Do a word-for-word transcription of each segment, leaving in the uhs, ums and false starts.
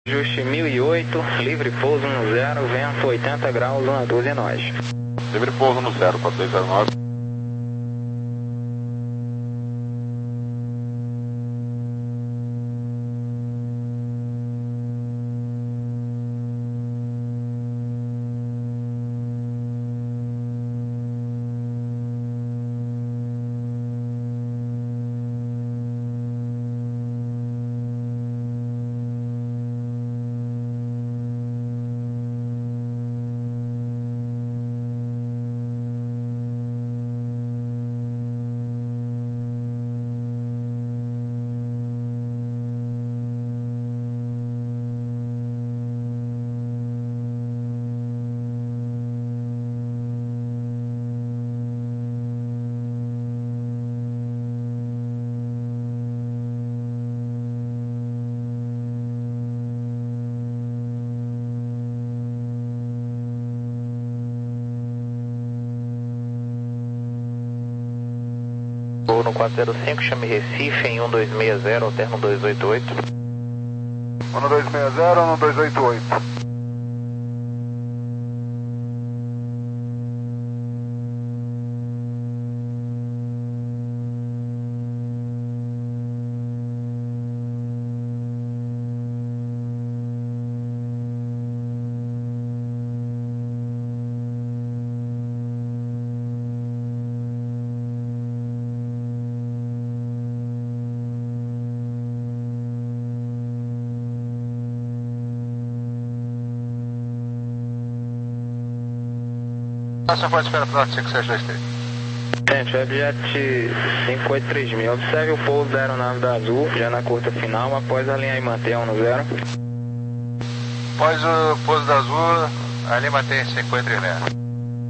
Ajuste mil e oito, livre pouso no zero, vento oitenta graus, uma doze é nóis. Livre pouso no zero, quatro dois zero nove. Vou no quatro zero cinco, chame Recife em um dois seis zero, alterno dois oito oito. um dois seis zero, um dois oito oito. Faça pode esperar para o cinco sete dois três. Gente, Webjet cinco oito três mil, observe o pouso da aeronave da Azul, já na curta final, após alinhar e manter um no zero. Após o pouso da Azul, ali mantém cinco oito três mil.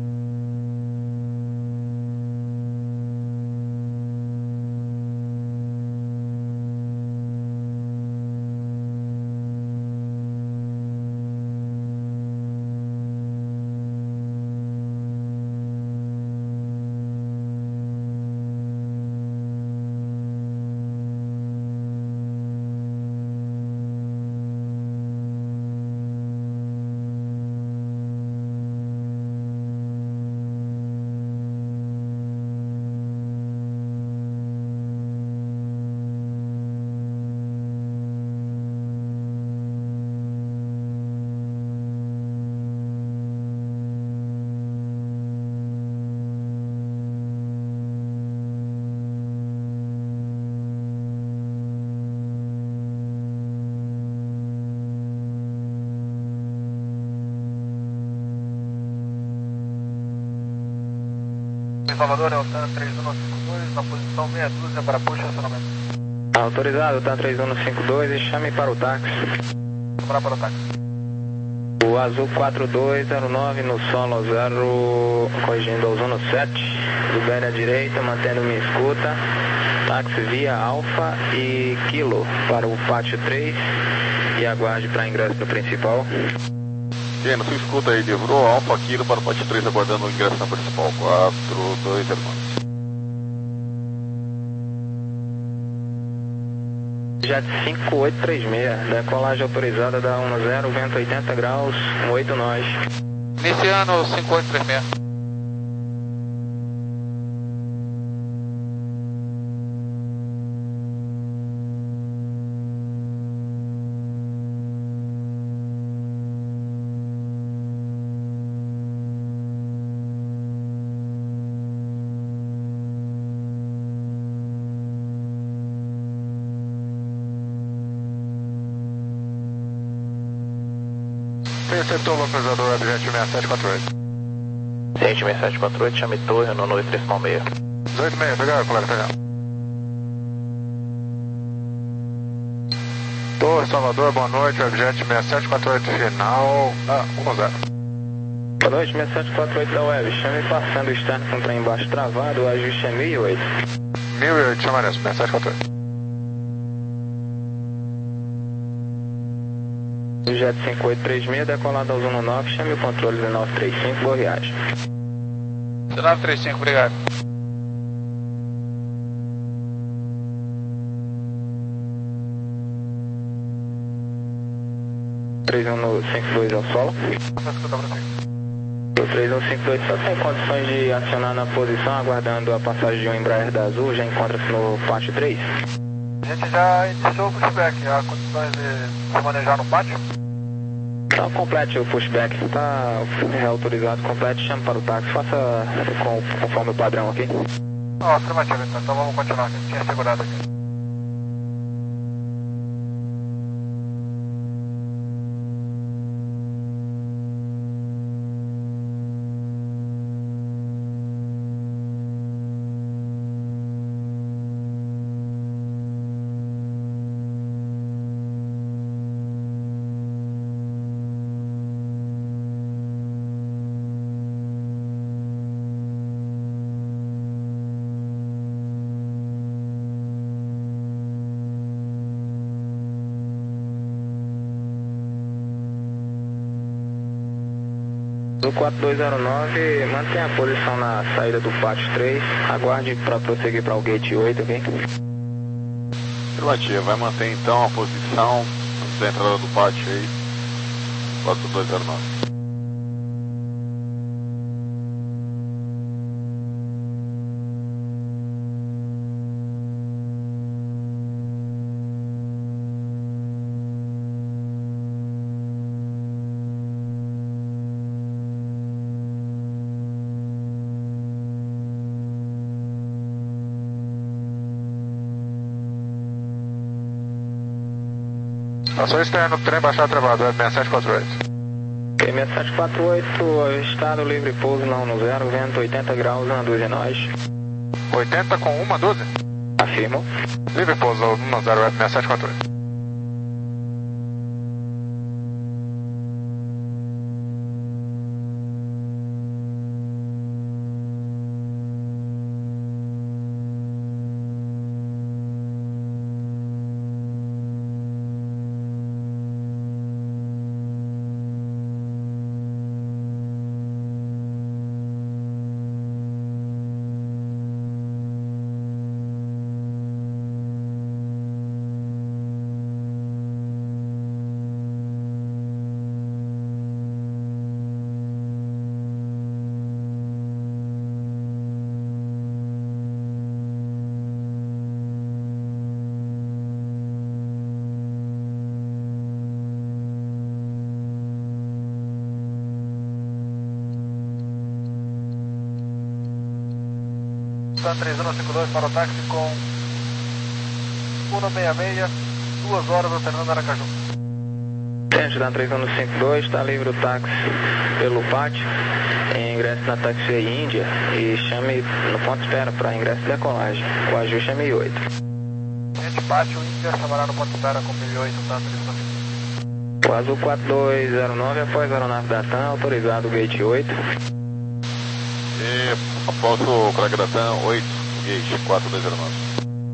Salvador, é o TAN três um cinco dois, na posição meia dúzia para push acionamento. Autorizado, TAN três um cinco dois e chame para o táxi. Vamos para o táxi. O Azul quatro dois zero nove no solo zero, corrigindo ao Zuno sete, libere à direita, mantendo minha escuta. Táxi via Alfa e Kilo para o pátio três e aguarde para ingresso no principal. Ok, na sua escuta aí, livrou Alfa Kilo para o pátio três, aguardando o ingresso na principal, quatro dois zero nove. Jet cinco oito três seis, decolagem autorizada da um zero, vento oitenta graus, oito nós. Iniciando cinco oito três seis. Receptor localizador Webjet seis sete quatro oito. Ciente seis sete quatro oito, chame torre no novo decimal seis. dezoito seis, obrigado, colega, pegado. Torre Salvador, boa noite, Webjet seis sete quatro oito final, ah, um zero. Boa noite, seis sete quatro oito da Web, chame passando o externo com o trem embaixo travado, o ajuste é mil e oito. mil e oito, chama nessa, seis sete quatro oito. Jet cinco oito três seis, decolado ao Zuno nove, chame o controle dezenove trinta e cinco, boa viagem. dezenove trinta e cinco, obrigado. três um cinco dois ao solo. Vou escutar pra você. O três um cinco dois só tem condições de acionar na posição, aguardando a passagem de um Embraer da Azul, já encontra-se no pátio três. A gente já iniciou o pushback, há condições de se manejar no pátio? Então complete o pushback, está autorizado, complete, chame para o táxi, faça com, conforme o padrão aqui. Ó, afirmativo então, então vamos continuar aqui, tinha segurado aqui. Do quatro dois zero nove, mantenha a posição na saída do pátio três, aguarde para prosseguir para o gate oito, ok? Afirmativo, vai manter então a posição da entrada do pátio aí, quatro dois zero nove. Estação externa do trem baixar travado, web seis sete quatro oito. Ok, seis sete quatro oito, estado livre pouso não no zero, vento oitenta graus, uma dúzia nós. oitenta com uma dúzia? Afirmo. Livre pouso no zero, web seis sete quatro oito. três um cinco dois para o táxi com um seis seis, duas horas alternando Aracaju. Centro da três um cinco dois, está livre o táxi pelo pátio, ingresso na taxi Índia e chame no ponto de espera para ingresso de decolagem, o ajuste é mil e oito. Gente, pátio Índia, chamará no ponto de espera com mil e oito, tá? O Azul quatro dois zero nove, após a aeronave da TAM, autorizado o gate oito. E após o colega da TAM, oito, gate quatro dois zero nove.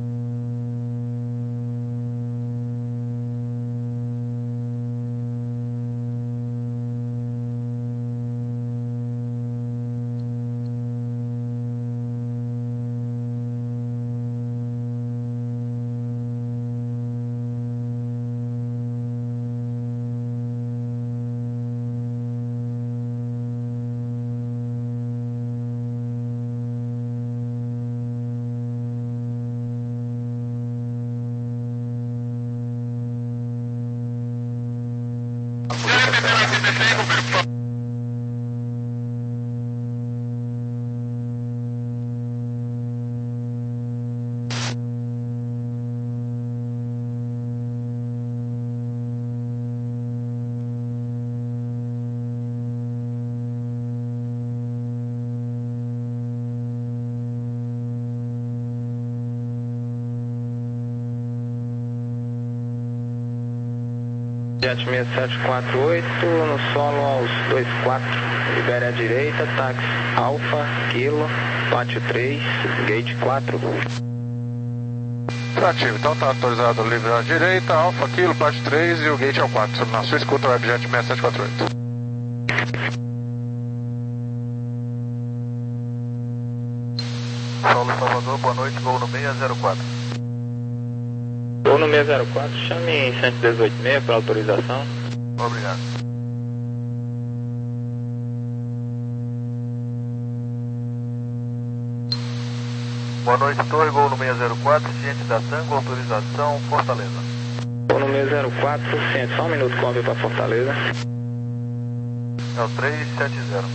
Jet seis sete quatro oito, no solo aos dois quatro, libere à direita, táxi Alfa, Kilo, pátio três, gate quatro. Ativo, então tá autorizado o livre à direita, Alfa, Kilo, pátio três e o gate é o quatro. Na sua escuta, Webjet seis sete quatro oito. Saulo Salvador, boa noite, voo no seis zero quatro. Voo no seis zero quatro, chame em cento e dezoito e meio para autorização. Obrigado. Boa noite, Torre, gol no seis zero quatro, ciente da Tango, autorização, Fortaleza. Gol no seis zero quatro, ciente, só um minuto, câmbio para Fortaleza. É o três sete zero.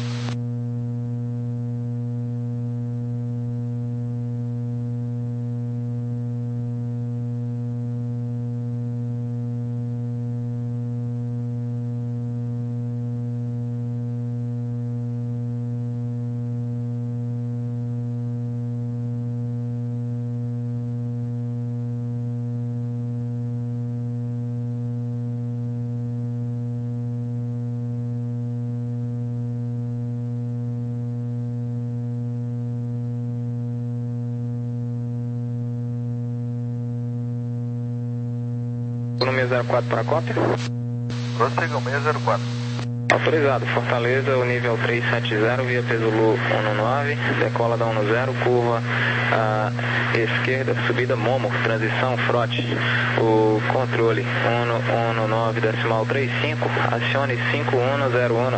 No seis zero quatro para a cópia. Prossiga o seis zero quatro. Autorizado, Fortaleza, o nível três sete zero, via peso Lu um nove, decola da um zero, curva à esquerda, subida Momo, transição frote, o controle um nove, decimal trinta e cinco, acione cinco um zero um.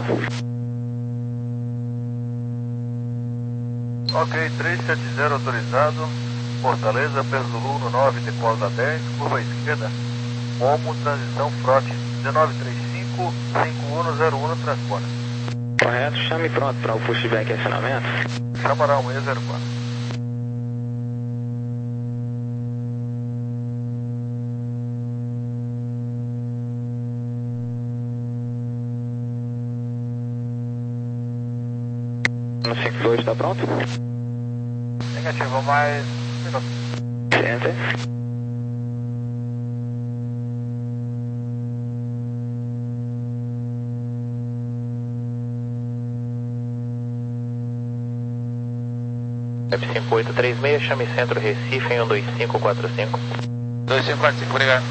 Ok, três sete zero autorizado, Fortaleza, peso Lu um nove, decola da dez, curva à esquerda, Momo, transição frote, um nove três cinco, cinco um zero um, transpone. Correto, chame pronto para o pushback e acionamento. Chamará o seis zero quatro. No cinco dois está pronto? Negativo, mais um minuto. Ciente. F cinco oito três seis, chame centro Recife em um dois cinco quatro cinco. dois cinco quatro cinco, obrigado.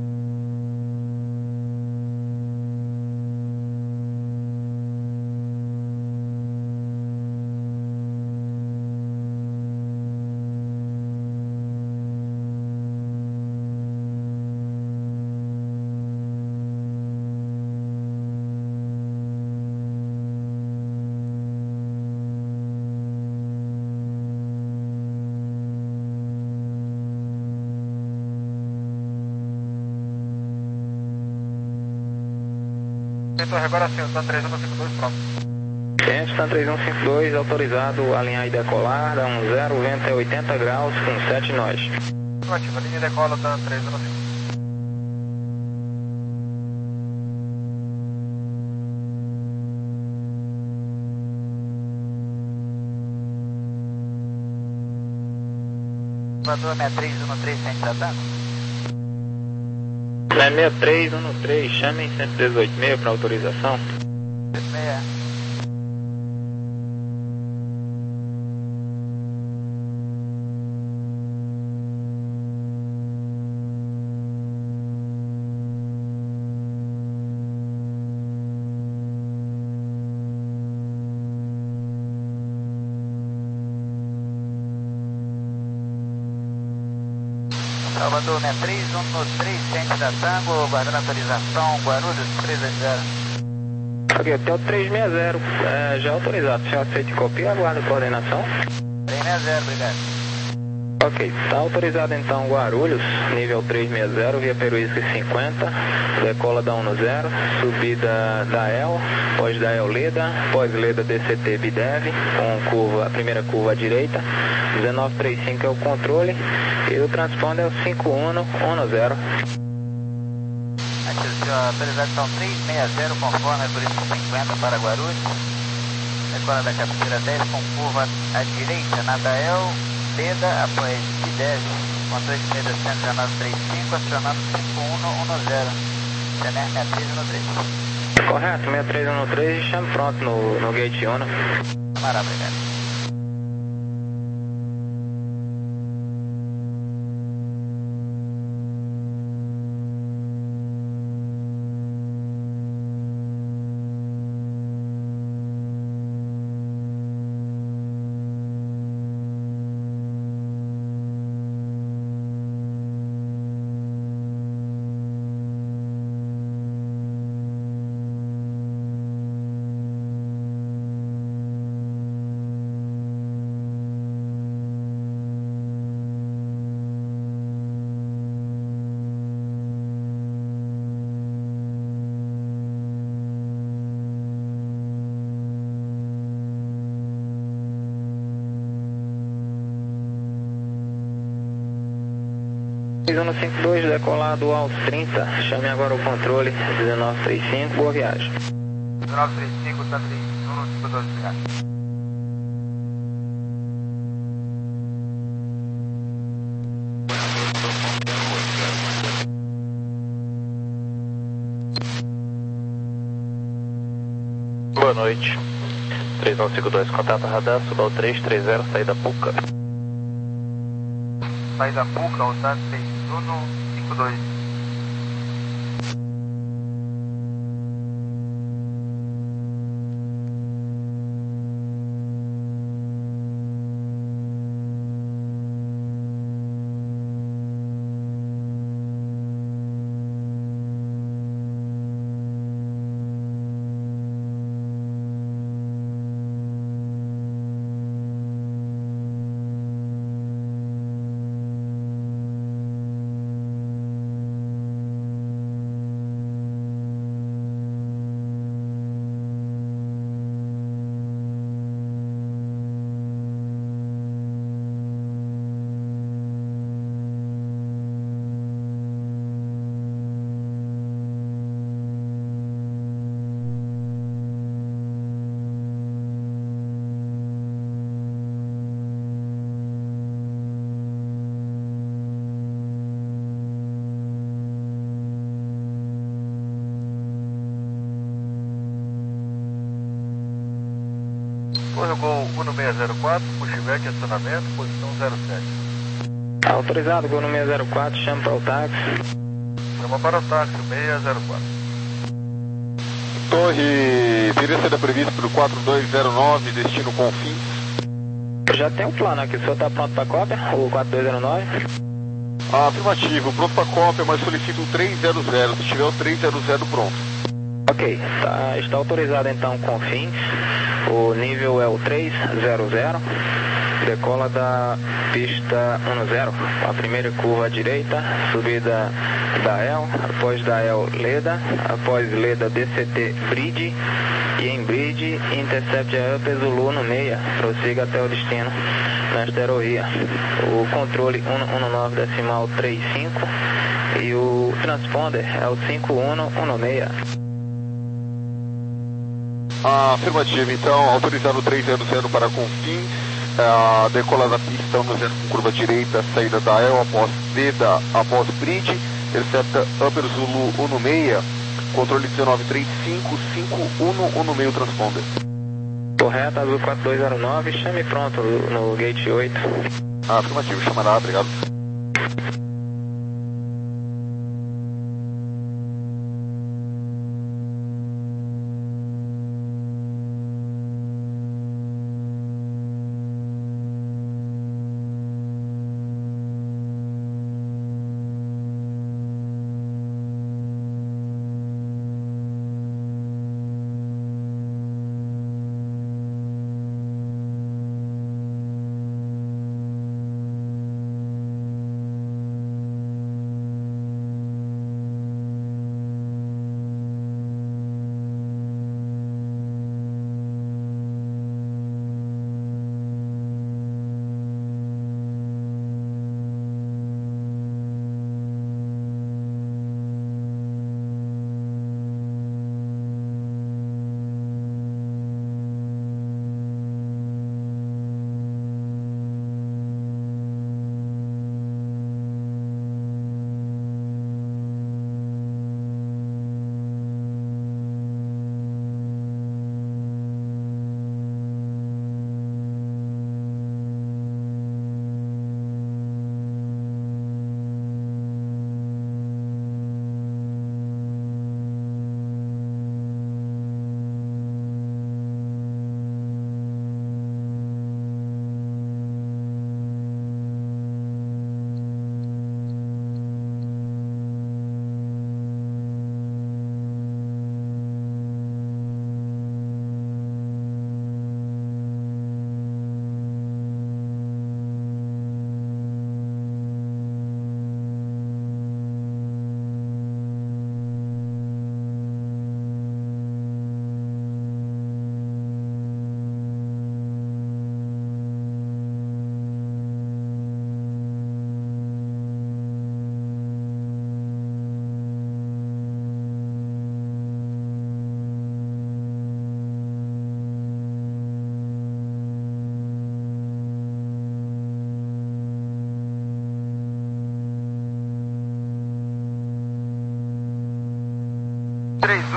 Torre, agora sim, o Tan três um cinco dois, pronto. Ciente, Tan três um cinco dois, autorizado, alinhar e decolar, da um zero, vento é oitenta graus, com sete nós. Ativa, linha de decola, Tan três um cinco. Voador seis três um três, ciente da Tango. seis três um três, chame cento e dezoito seis para autorização. seis. Salvador seis três um três, ciente da Tango, guardando autorização, Guarulhos três zero. Ok, até o três seis zero, é, já autorizado. Se aceita e copia, aguarda a coordenação. três seis zero, obrigado. Ok, está autorizado então Guarulhos, nível três seis zero, via Peruísque cinquenta, decola da um zero, subida da E L, pós da E L Leda, pós Leda D C T Bidev, com curva, a primeira curva à direita, dezenove trinta e cinco é o controle, e o transponder é o cinco um um zero. Atenção, autorização três seis zero, conforme a Peruísque cinquenta para Guarulhos, decola da cabeceira dez com curva à direita, na da E L Leda, após Bidev, controle de meia cento e dezenove trinta e cinco, acionando cinco um um zero, C N R seis três um três. Correto, seis três um três, chame pronto no, no gate Uno. Camarada, obrigado. três um cinco dois, decolado aos trinta, chame agora o controle, dezenove trinta e cinco, boa viagem. dezenove trinta e cinco, tá três um cinco dois, obrigado. Boa noite. três um cinco dois, contato radar, suba ao três três zero, saída Puca. Saída Puca, alçada três um cinco dois. Corre o Gol um seis zero quatro, pushback, acionamento, posição zero sete. Autorizado, Gol no seis zero quatro, chama para o táxi. Chama para o táxi, seis zero quatro. Torre, teria sido previsto pelo quatro dois zero nove, destino Confins. Já tem um plano aqui, o senhor está pronto para a cópia, o quatro dois zero nove? Ah, afirmativo, pronto para cópia, mas solicito o três zero zero, se tiver o três zero zero pronto. Ok, tá, está autorizado então Confins, o nível é o três zero zero, decola da pista dez, a primeira curva à direita, subida da E L, após da E L Leda, após Leda D C T Bridge, e em Bridge intercept a Upper Zulu no meia, prossiga até o destino nesta aerovia. O controle cento e dezenove decimal trinta e cinco e o transponder é o cinco um um seis. Ah, afirmativo, então, autorizado o três zero zero para Confins, a decola da pista dez com curva direita, saída da E L após Leda, após Bridge, intercepta Upper Zulu um seis, controle dezenove trinta e cinco, cinco um um seis transponder. Correto, azul quatro dois zero nove, chame pronto no gate oito. Ah, afirmativo, chamará, obrigado.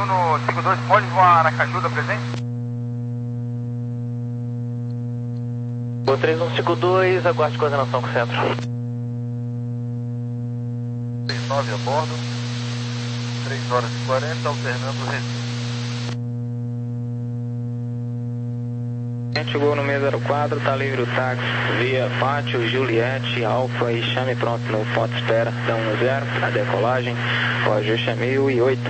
um cinco dois, pode voar na Cajuda presente? O três um cinco dois, aguarde coordenação com o centro. três nove a bordo, três horas e quarenta, alternando o Recife. Chegou no seis zero quatro, tá livre o táxi via Pátio, Juliette, Alfa e chame pronto no ponto de espera da um zero, a decolagem, o ajuste é mil e oito.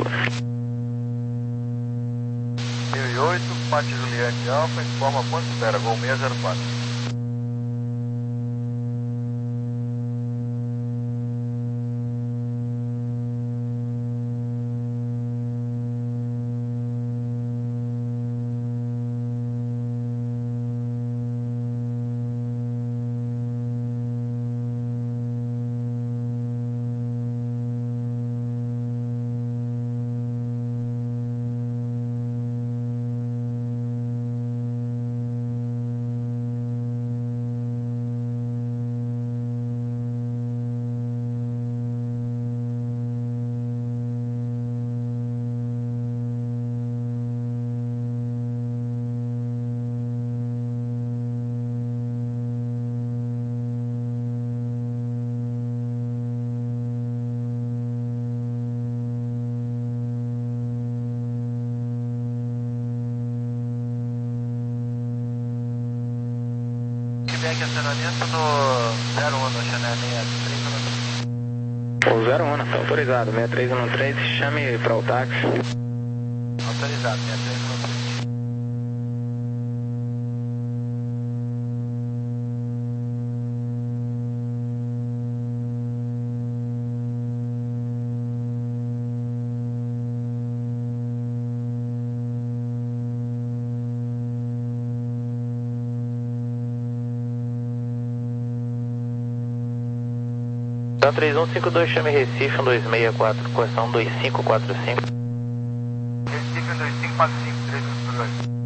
mil e oito, Pátio, Juliette, Alfa, informa ponto de espera, gol seis zero quatro. Feedback acionamento do zero um no Chanel seis três um três. O zero um, tá autorizado, seis três um três, chame para o táxi. Autorizado, seis três um três. três um cinco dois, chame Recife, um dois seis quatro, correção dois cinco quatro cinco. Recife um dois cinco quatro cinco, três um cinco dois.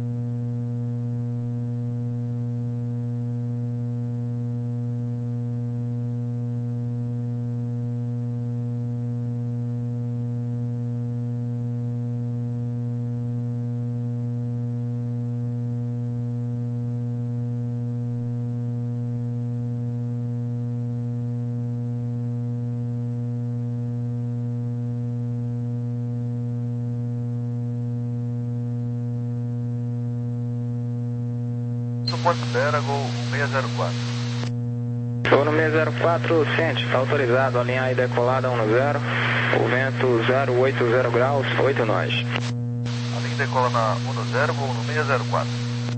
Ponto de espera, gol seis zero quatro. Estou no seis zero quatro, Ciente, está autorizado, alinhar e decolada um zero, o vento zero oito zero graus, oito nós. A linha decola na um zero, voo no seis zero quatro.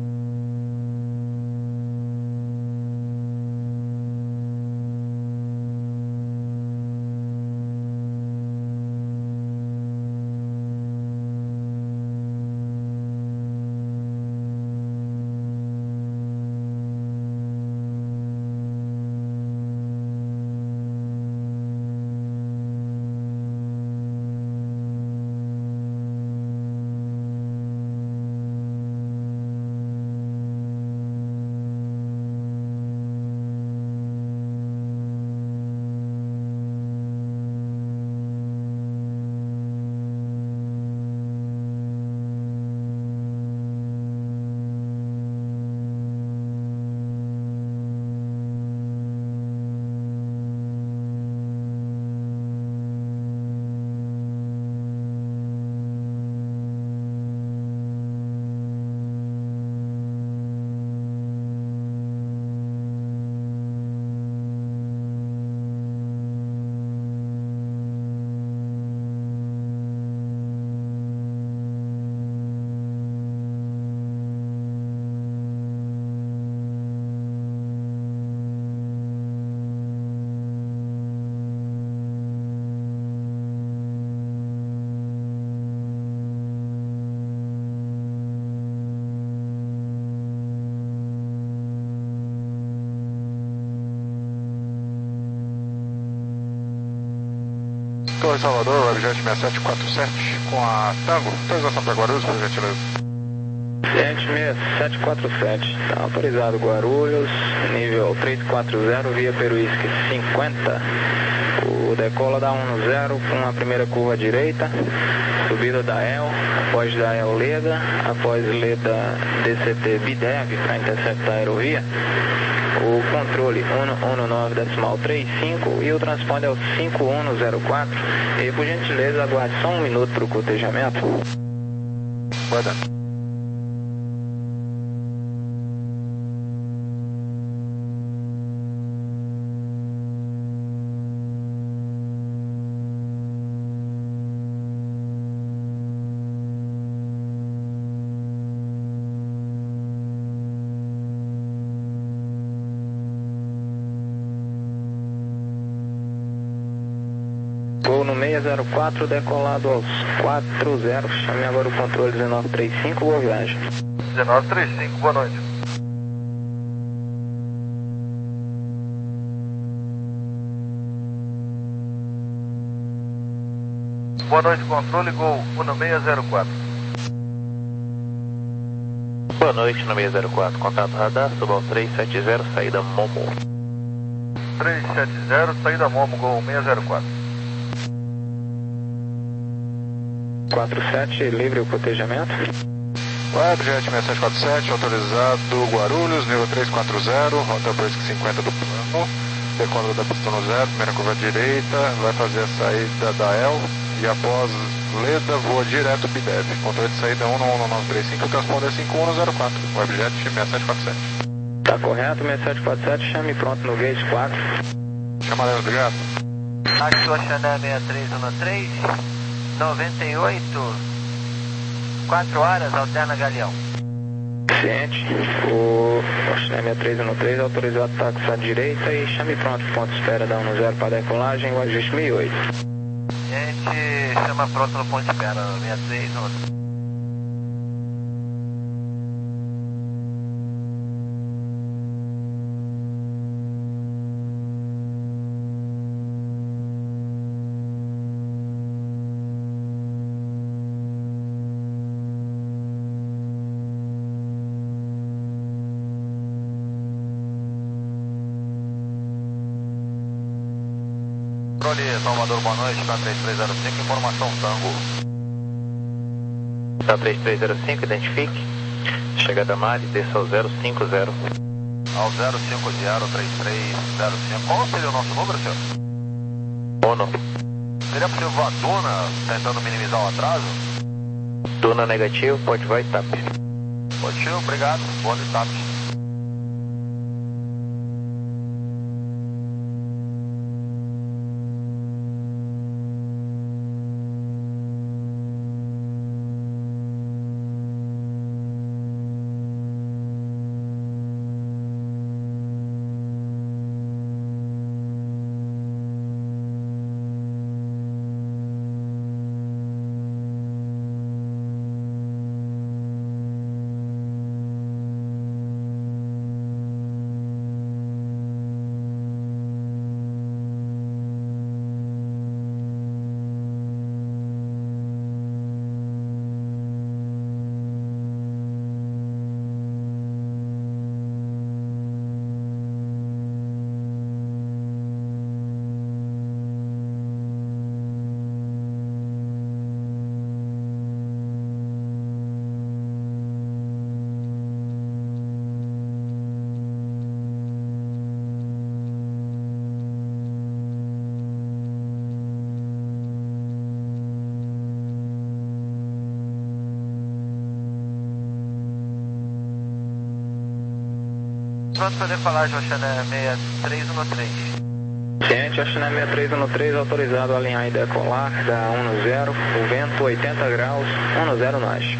Torre Salvador, Webjet seis sete quatro sete com a Tango, autorização para Guarulhos, por gentileza. Ciente seis sete quatro sete, está autorizado Guarulhos, nível três quatro zero, via Peruísque cinquenta, o O decola da um zero com a primeira curva direita, subida da E L, após da E L Leda, após Leda D C T Bidev para interceptar a aerovia. O controle um um nove decimal trinta e cinco e o transponder é o cinco um zero quatro. E por gentileza aguarde só um minuto para o cotejamento. Vai dar. Voo no seis zero quatro, decolado aos quatro zero. Chame agora o controle dezenove trinta e cinco, boa viagem. dezenove trinta e cinco, boa noite. Boa noite, controle, Gol um seis zero quatro. Boa noite, no seis zero quatro, contato radar, suba ao três sete zero, saída Momo. três sete zero, saída Momo, Gol seis zero quatro. quatro sete, livre o cotejamento. Webjet seis sete quatro sete, autorizado Guarulhos, nível três quatro zero, rota Brusque cinquenta do plano, decola da pista no zero, primeira curva direita, vai fazer a saída da E L e após Leda voa direto Bidev. Controle de saída um um nove três cinco, transponder cinco um zero quatro, Webjet seis sete quatro sete. Tá correto, seis sete quatro sete, chame pronto no gate quatro. Chamaremos, obrigado. Aqui o Xané seis três um três, noventa e oito, quatro horas, alterna Galeão. Ciente, o Oxinê seis três um três autorizado táxi à direita e chame pronto, ponto espera da um zero para decolagem, o ajuste mil e oito. Gente, chama pronto no ponto de espera, seis três um três. Controle Salvador, boa noite, K três três zero cinco, informação Tango. K três três zero cinco, identifique. Chegada Mari, desça ao zero cinco zero. Ao zero cinco zero três três zero cinco. Qual seria o nosso número, senhor? Mono. Seria possível voar Duna, tentando minimizar o atraso? Duna negativo, pode vai TAP. Pode, obrigado, boa de TAP. Pronto para decolagem, Oxané seis três um três. Ciente, Oxinê seis três um três, autorizado a alinhar e decolar da um zero, o vento oitenta graus, um zero nós.